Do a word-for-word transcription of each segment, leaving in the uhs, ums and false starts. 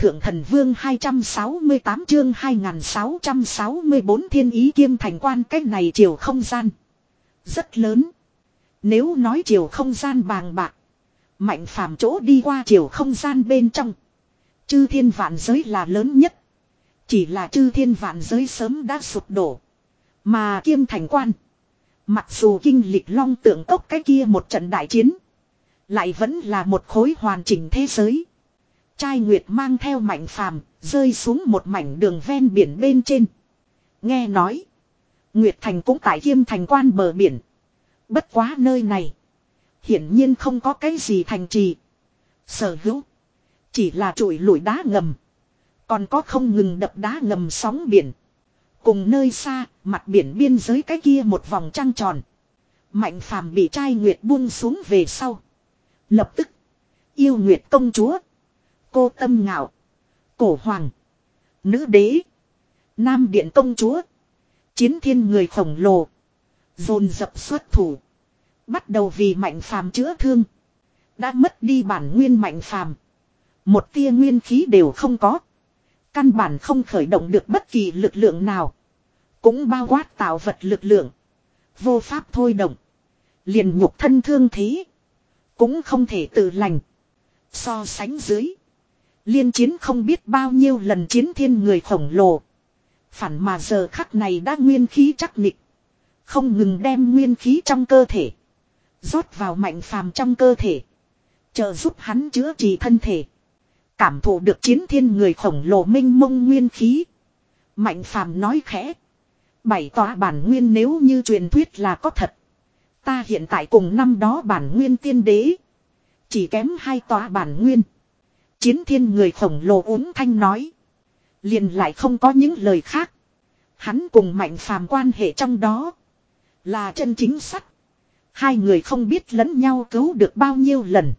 thượng thần vương hai trăm sáu mươi tám chương hai nghìn sáu trăm sáu mươi bốn thiên ý kiêm thành quan. Cách này chiều không gian rất lớn. Nếu nói chiều không gian bàng bạc, Mạnh Phàm chỗ đi qua chiều không gian bên trong chư thiên vạn giới là lớn nhất. Chỉ là chư thiên vạn giới sớm đã sụp đổ. Mà kiêm thành quan, mặc dù kinh lịch long tượng cốc cái kia một trận đại chiến, lại vẫn là một khối hoàn chỉnh thế giới. Trai Nguyệt mang theo Mạnh Phàm rơi xuống một mảnh đường ven biển bên trên. Nghe nói Nguyệt Thành cũng tại kiêm thành quan bờ biển. Bất quá nơi này hiển nhiên không có cái gì thành trì sở hữu, chỉ là trụi lủi đá ngầm, còn có không ngừng đập đá ngầm sóng biển. Cùng nơi xa mặt biển biên giới cái kia một vòng trăng tròn. Mạnh Phàm bị Trai Nguyệt buông xuống về sau, lập tức Yêu Nguyệt công chúa, Cô Tâm Ngạo, Cổ Hoàng, Nữ Đế, Nam Điện công chúa, Chiến Thiên người khổng lồ dồn dập xuất thủ, bắt đầu vì Mạnh Phàm chữa thương. Đã mất đi bản nguyên Mạnh Phàm, một tia nguyên khí đều không có, căn bản không khởi động được bất kỳ lực lượng nào, cũng bao quát tạo vật lực lượng, vô pháp thôi động. Liền nhục thân thương thế cũng không thể tự lành. So sánh dưới, liên chiến không biết bao nhiêu lần Chiến Thiên người khổng lồ, phản mà giờ khắc này đã nguyên khí chắc nịch, không ngừng đem nguyên khí trong cơ thể rót vào Mạnh Phàm trong cơ thể, trợ giúp hắn chữa trị thân thể. Cảm thụ được Chiến Thiên người khổng lồ minh mông nguyên khí, Mạnh Phàm nói khẽ: bảy tòa bản nguyên nếu như truyền thuyết là có thật, ta hiện tại cùng năm đó bản nguyên tiên đế chỉ kém hai tòa bản nguyên. Chiến Thiên người khổng lồ uống thanh nói, liền lại không có những lời khác. Hắn cùng Mạnh Phàm quan hệ trong đó là chân chính sắt. Hai người không biết lẫn nhau cứu được bao nhiêu lần,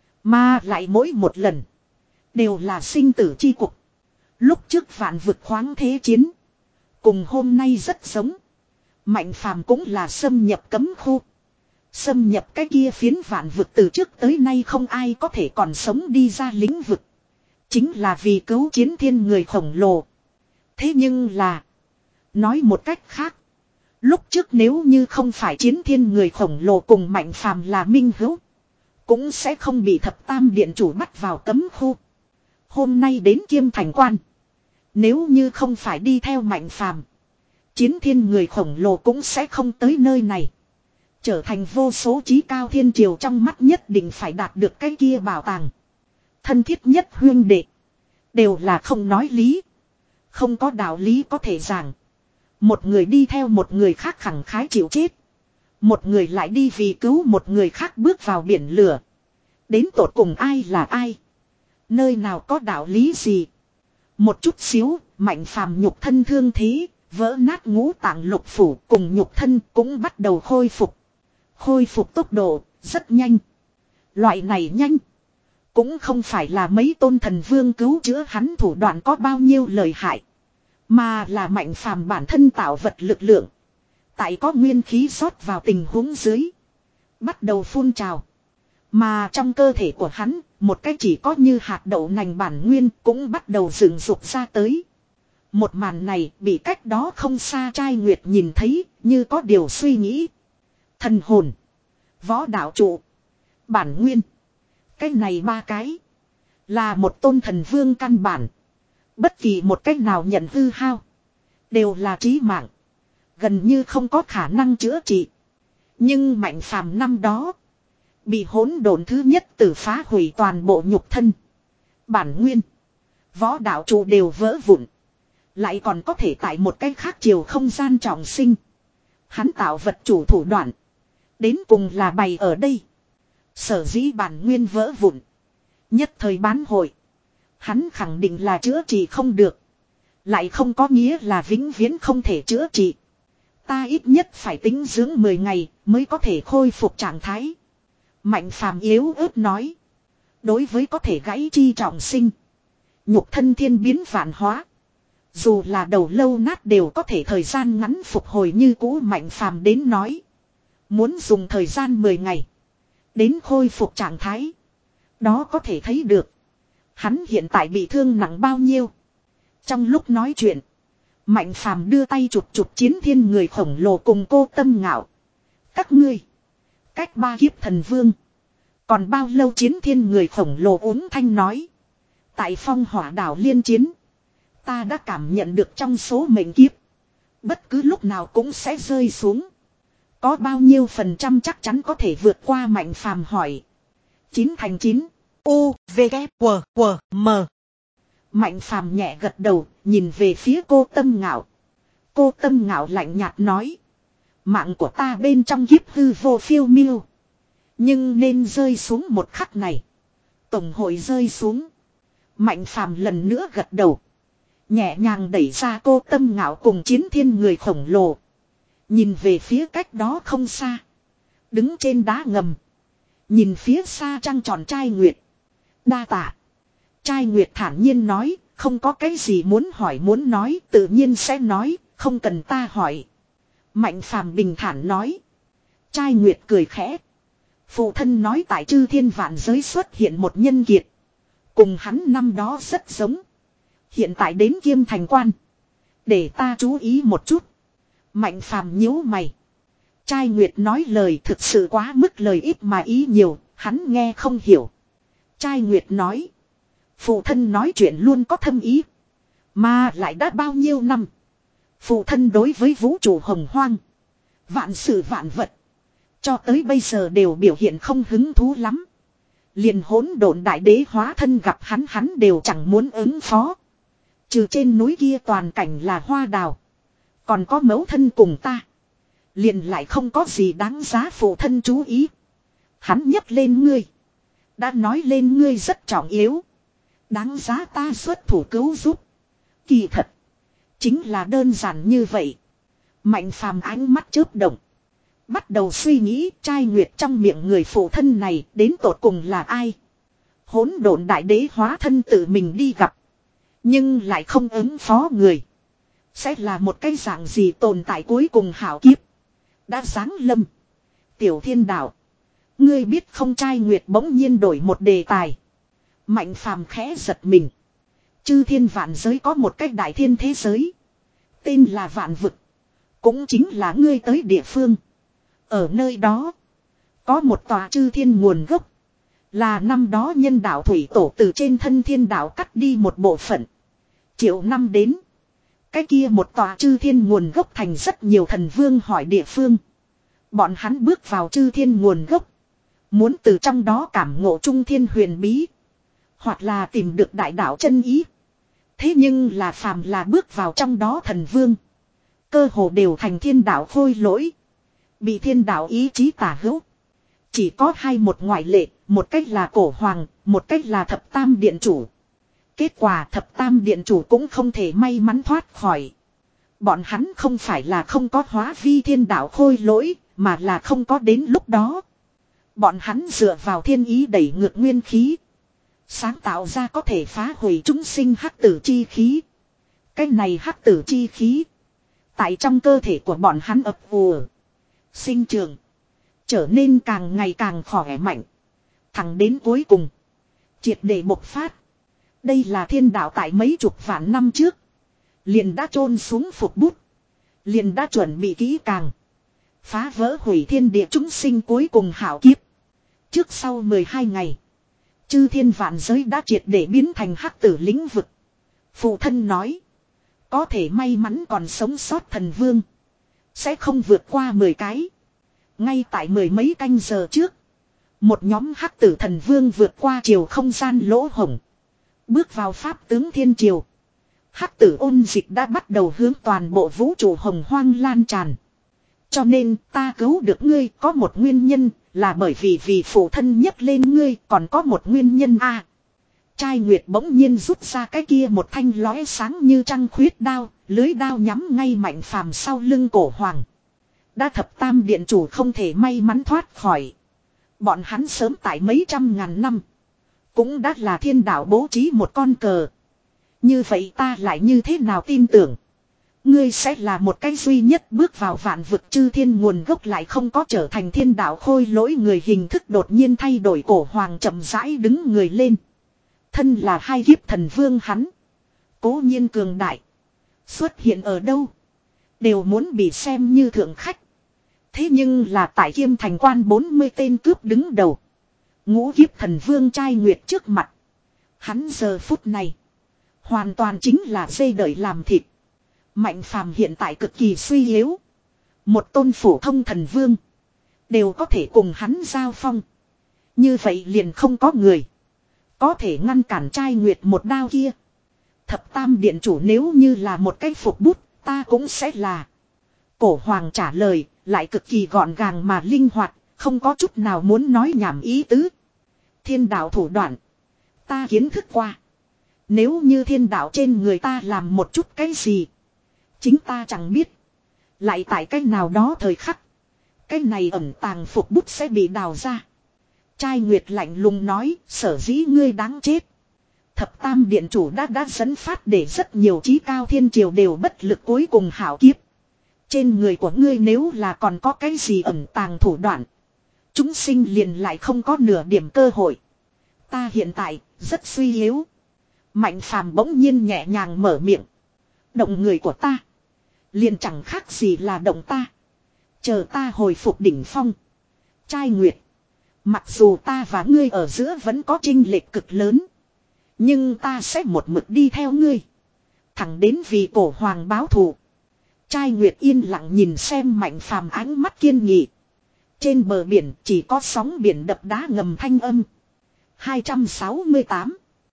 mà lại mỗi một lần đều là sinh tử chi cục. Lúc trước vạn vực khoáng thế chiến cùng hôm nay rất giống. Mạnh Phàm cũng là xâm nhập cấm khu, xâm nhập cái kia phiến vạn vực từ trước tới nay không ai có thể còn sống đi ra lĩnh vực, chính là vì cứu Chiến Thiên người khổng lồ. Thế nhưng là, nói một cách khác, lúc trước nếu như không phải Chiến Thiên người khổng lồ cùng Mạnh Phàm là minh hữu, cũng sẽ không bị thập tam điện chủ bắt vào cấm khu. Hôm nay đến kiêm thành quan, nếu như không phải đi theo Mạnh Phàm, Chiến Thiên người khổng lồ cũng sẽ không tới nơi này, trở thành vô số chí cao thiên triều trong mắt nhất định phải đạt được cái kia bảo tàng. Thân thiết nhất huyên đệ đều là không nói lý, không có đạo lý có thể giảng. Một người đi theo một người khác khẳng khái chịu chết, một người lại đi vì cứu một người khác bước vào biển lửa. Đến tột cùng ai là ai, nơi nào có đạo lý gì. Một chút xíu, Mạnh Phàm nhục thân thương thế, vỡ nát ngũ tạng lục phủ cùng nhục thân cũng bắt đầu khôi phục. Khôi phục tốc độ rất nhanh. Loại này nhanh cũng không phải là mấy tôn thần vương cứu chữa hắn thủ đoạn có bao nhiêu lợi hại, mà là Mạnh Phàm bản thân tạo vật lực lượng, tại có nguyên khí rót vào tình huống dưới bắt đầu phun trào. Mà trong cơ thể của hắn, một cái chỉ có như hạt đậu nành bản nguyên cũng bắt đầu dựng dục ra tới. Một màn này bị cách đó không xa Trai Nguyệt nhìn thấy, như có điều suy nghĩ. Thần hồn, võ đạo trụ, bản nguyên, cái này ba cái là một tôn thần vương căn bản. Bất kỳ một cách nào nhận hư hao đều là chí mạng, gần như không có khả năng chữa trị. Nhưng Mạnh Phàm năm đó bị hỗn độn thứ nhất tử phá hủy toàn bộ nhục thân, bản nguyên, võ đạo trụ đều vỡ vụn, lại còn có thể tại một cách khác chiều không gian trọng sinh. Hắn tạo vật chủ thủ đoạn đến cùng là bày ở đây. Sở dĩ bản nguyên vỡ vụn, nhất thời bán hội, hắn khẳng định là chữa trị không được, lại không có nghĩa là vĩnh viễn không thể chữa trị. Ta ít nhất phải tính dưỡng mười ngày mới có thể khôi phục trạng thái. Mạnh Phàm yếu ớt nói. Đối với có thể gãy chi trọng sinh, nhục thân thiên biến vạn hóa, dù là đầu lâu nát đều có thể thời gian ngắn phục hồi như cũ, Mạnh Phàm đến nói, muốn dùng thời gian mười ngày đến khôi phục trạng thái, đó có thể thấy được Hắn hiện tại bị thương nặng bao nhiêu? Trong lúc nói chuyện. Mạnh phàm đưa tay chụp chụp chiến thiên người khổng lồ cùng cô Tâm Ngạo. Các ngươi. Cách ba kiếp thần vương. Còn bao lâu chiến thiên người khổng lồ uống thanh nói. Tại phong hỏa đảo liên chiến. Ta đã cảm nhận được trong số mệnh kiếp. Bất cứ lúc nào cũng sẽ rơi xuống. Có bao nhiêu phần trăm chắc chắn có thể vượt qua Mạnh phàm hỏi. Chín thành chín. U, V, K, W, W, M. Mạnh phàm nhẹ gật đầu, nhìn về phía cô Tâm Ngạo. Cô Tâm Ngạo lạnh nhạt nói. Mạng của ta bên trong kiếp hư vô phiêu miêu. Nhưng nên rơi xuống một khắc này. Tổng hội rơi xuống. Mạnh phàm lần nữa gật đầu. Nhẹ nhàng đẩy ra cô Tâm Ngạo cùng chiến thiên người khổng lồ. Nhìn về phía cách đó không xa. Đứng trên đá ngầm. Nhìn phía xa trăng tròn trai nguyệt. Đa tạ. Trai nguyệt thản nhiên nói. Không có cái gì muốn hỏi muốn nói. Tự nhiên sẽ nói. Không cần ta hỏi. Mạnh phàm bình thản nói. Trai nguyệt cười khẽ. Phụ thân nói tại chư thiên vạn giới xuất hiện một nhân kiệt. Cùng hắn năm đó rất giống. Hiện tại đến Kiêm Thành Quan. Để ta chú ý một chút. Mạnh phàm nhíu mày. Trai nguyệt nói lời thực sự quá mức lời ít mà ý nhiều. Hắn nghe không hiểu. Trai nguyệt nói. Phụ thân nói chuyện luôn có thâm ý. Mà lại đã bao nhiêu năm. Phụ thân đối với vũ trụ hồng hoang. Vạn sự vạn vật. Cho tới bây giờ đều biểu hiện không hứng thú lắm. Liền hỗn độn đại đế hóa thân gặp hắn hắn đều chẳng muốn ứng phó. Trừ trên núi kia toàn cảnh là hoa đào. Còn có mẫu thân cùng ta. Liền lại không có gì đáng giá phụ thân chú ý. Hắn nhấc lên ngươi. Đã nói lên ngươi rất trọng yếu. Đáng giá ta xuất thủ cứu giúp. Kỳ thật. Chính là đơn giản như vậy. Mạnh phàm ánh mắt chớp động. Bắt đầu suy nghĩ trai nguyệt trong miệng người phụ thân này đến tột cùng là ai. Hỗn độn đại đế hóa thân tự mình đi gặp. Nhưng lại không ứng phó người. Sẽ là một cái dạng gì tồn tại cuối cùng hảo kiếp. Đã giáng lâm. Tiểu thiên đạo. Ngươi biết không trai nguyệt bỗng nhiên đổi một đề tài. Mạnh phàm khẽ giật mình. Chư thiên vạn giới có một cách đại thiên thế giới. Tên là vạn vực. Cũng chính là ngươi tới địa phương. Ở nơi đó. Có một tòa chư thiên nguồn gốc. Là năm đó nhân đạo thủy tổ từ trên thân thiên đạo cắt đi một bộ phận. Triệu năm đến. Cái kia một tòa chư thiên nguồn gốc thành rất nhiều thần vương hỏi địa phương. Bọn hắn bước vào chư thiên nguồn gốc. Muốn từ trong đó cảm ngộ trung thiên huyền bí. Hoặc là tìm được đại đạo chân ý. Thế nhưng là phàm là bước vào trong đó thần vương. Cơ hồ đều thành thiên đạo khôi lỗi. Bị thiên đạo ý chí tả hữu. Chỉ có hai một ngoại lệ. Một cách là cổ hoàng. Một cách là thập tam điện chủ. Kết quả thập tam điện chủ cũng không thể may mắn thoát khỏi. Bọn hắn không phải là không có hóa vi thiên đạo khôi lỗi. Mà là không có đến lúc đó. Bọn hắn dựa vào thiên ý đẩy ngược nguyên khí. Sáng tạo ra có thể phá hủy chúng sinh hắc tử chi khí. Cái này hắc tử chi khí. Tại trong cơ thể của bọn hắn ập ùa. Sinh trường. Trở nên càng ngày càng khỏe mạnh. Thẳng đến cuối cùng. Triệt để bộc phát. Đây là thiên đạo tại mấy chục vạn năm trước. Liền đã chôn xuống phục bút. Liền đã chuẩn bị kỹ càng. Phá vỡ hủy thiên địa chúng sinh cuối cùng hảo kiếp. Trước sau mười hai ngày. Chư thiên vạn giới đã triệt để biến thành hắc tử lĩnh vực. Phụ thân nói. Có thể may mắn còn sống sót thần vương. Sẽ không vượt qua mười cái. Ngay tại mười mấy canh giờ trước. Một nhóm hắc tử thần vương vượt qua chiều không gian lỗ hổng. Bước vào pháp tướng thiên triều. Hắc tử ôn dịch đã bắt đầu hướng toàn bộ vũ trụ hồng hoang lan tràn. Cho nên ta cứu được ngươi có một nguyên nhân là bởi vì vì phụ thân nhấc lên ngươi còn có một nguyên nhân a. À, trai nguyệt bỗng nhiên rút ra cái kia một thanh lóe sáng như trăng khuyết đao, lưới đao nhắm ngay Mạnh phàm sau lưng cổ hoàng. Đã thập tam điện chủ không thể may mắn thoát khỏi. Bọn hắn sớm tại mấy trăm ngàn năm. Cũng đã là thiên đạo bố trí một con cờ. Như vậy ta lại như thế nào tin tưởng. Ngươi sẽ là một cái duy nhất bước vào vạn vực chư thiên nguồn gốc lại không có trở thành thiên đạo khôi lỗi người hình thức đột nhiên thay đổi cổ hoàng chậm rãi đứng người lên. Thân là hai kiếp thần vương hắn. Cố nhiên cường đại. Xuất hiện ở đâu. Đều muốn bị xem như thượng khách. Thế nhưng là tại Kiêm Thành quan bốn mươi tên cướp đứng đầu. Ngũ kiếp thần vương trai nguyệt trước mặt. Hắn giờ phút này. Hoàn toàn chính là dây đợi làm thịt. Mạnh phàm hiện tại cực kỳ suy yếu. Một tôn phổ thông thần vương. Đều có thể cùng hắn giao phong. Như vậy liền không có người. Có thể ngăn cản trai nguyệt một đao kia. Thập tam điện chủ nếu như là một cái phục bút. Ta cũng sẽ là. Cổ hoàng trả lời. Lại cực kỳ gọn gàng mà linh hoạt. Không có chút nào muốn nói nhảm ý tứ. Thiên đạo thủ đoạn. Ta kiến thức qua. Nếu như thiên đạo trên người ta làm một chút cái gì. Chính ta chẳng biết. Lại tại cái nào đó thời khắc. Cái này ẩn tàng phục bút sẽ bị đào ra. Trai Nguyệt lạnh lùng nói. Sở dĩ ngươi đáng chết. Thập tam điện chủ đã đã dẫn phát để rất nhiều trí cao thiên triều đều bất lực cuối cùng hảo kiếp. Trên người của ngươi nếu là còn có cái gì ẩn tàng thủ đoạn. Chúng sinh liền lại không có nửa điểm cơ hội. Ta hiện tại rất suy yếu. Mạnh phàm bỗng nhiên nhẹ nhàng mở miệng. Động người của ta. Liền chẳng khác gì là động ta. Chờ ta hồi phục đỉnh phong. Trai Nguyệt. Mặc dù ta và ngươi ở giữa vẫn có chênh lệch cực lớn. Nhưng ta sẽ một mực đi theo ngươi. Thẳng đến vì cổ hoàng báo thù. Trai Nguyệt yên lặng nhìn xem Mạnh phàm ánh mắt kiên nghị. Trên bờ biển chỉ có sóng biển đập đá ngầm thanh âm. hai trăm sáu mươi tám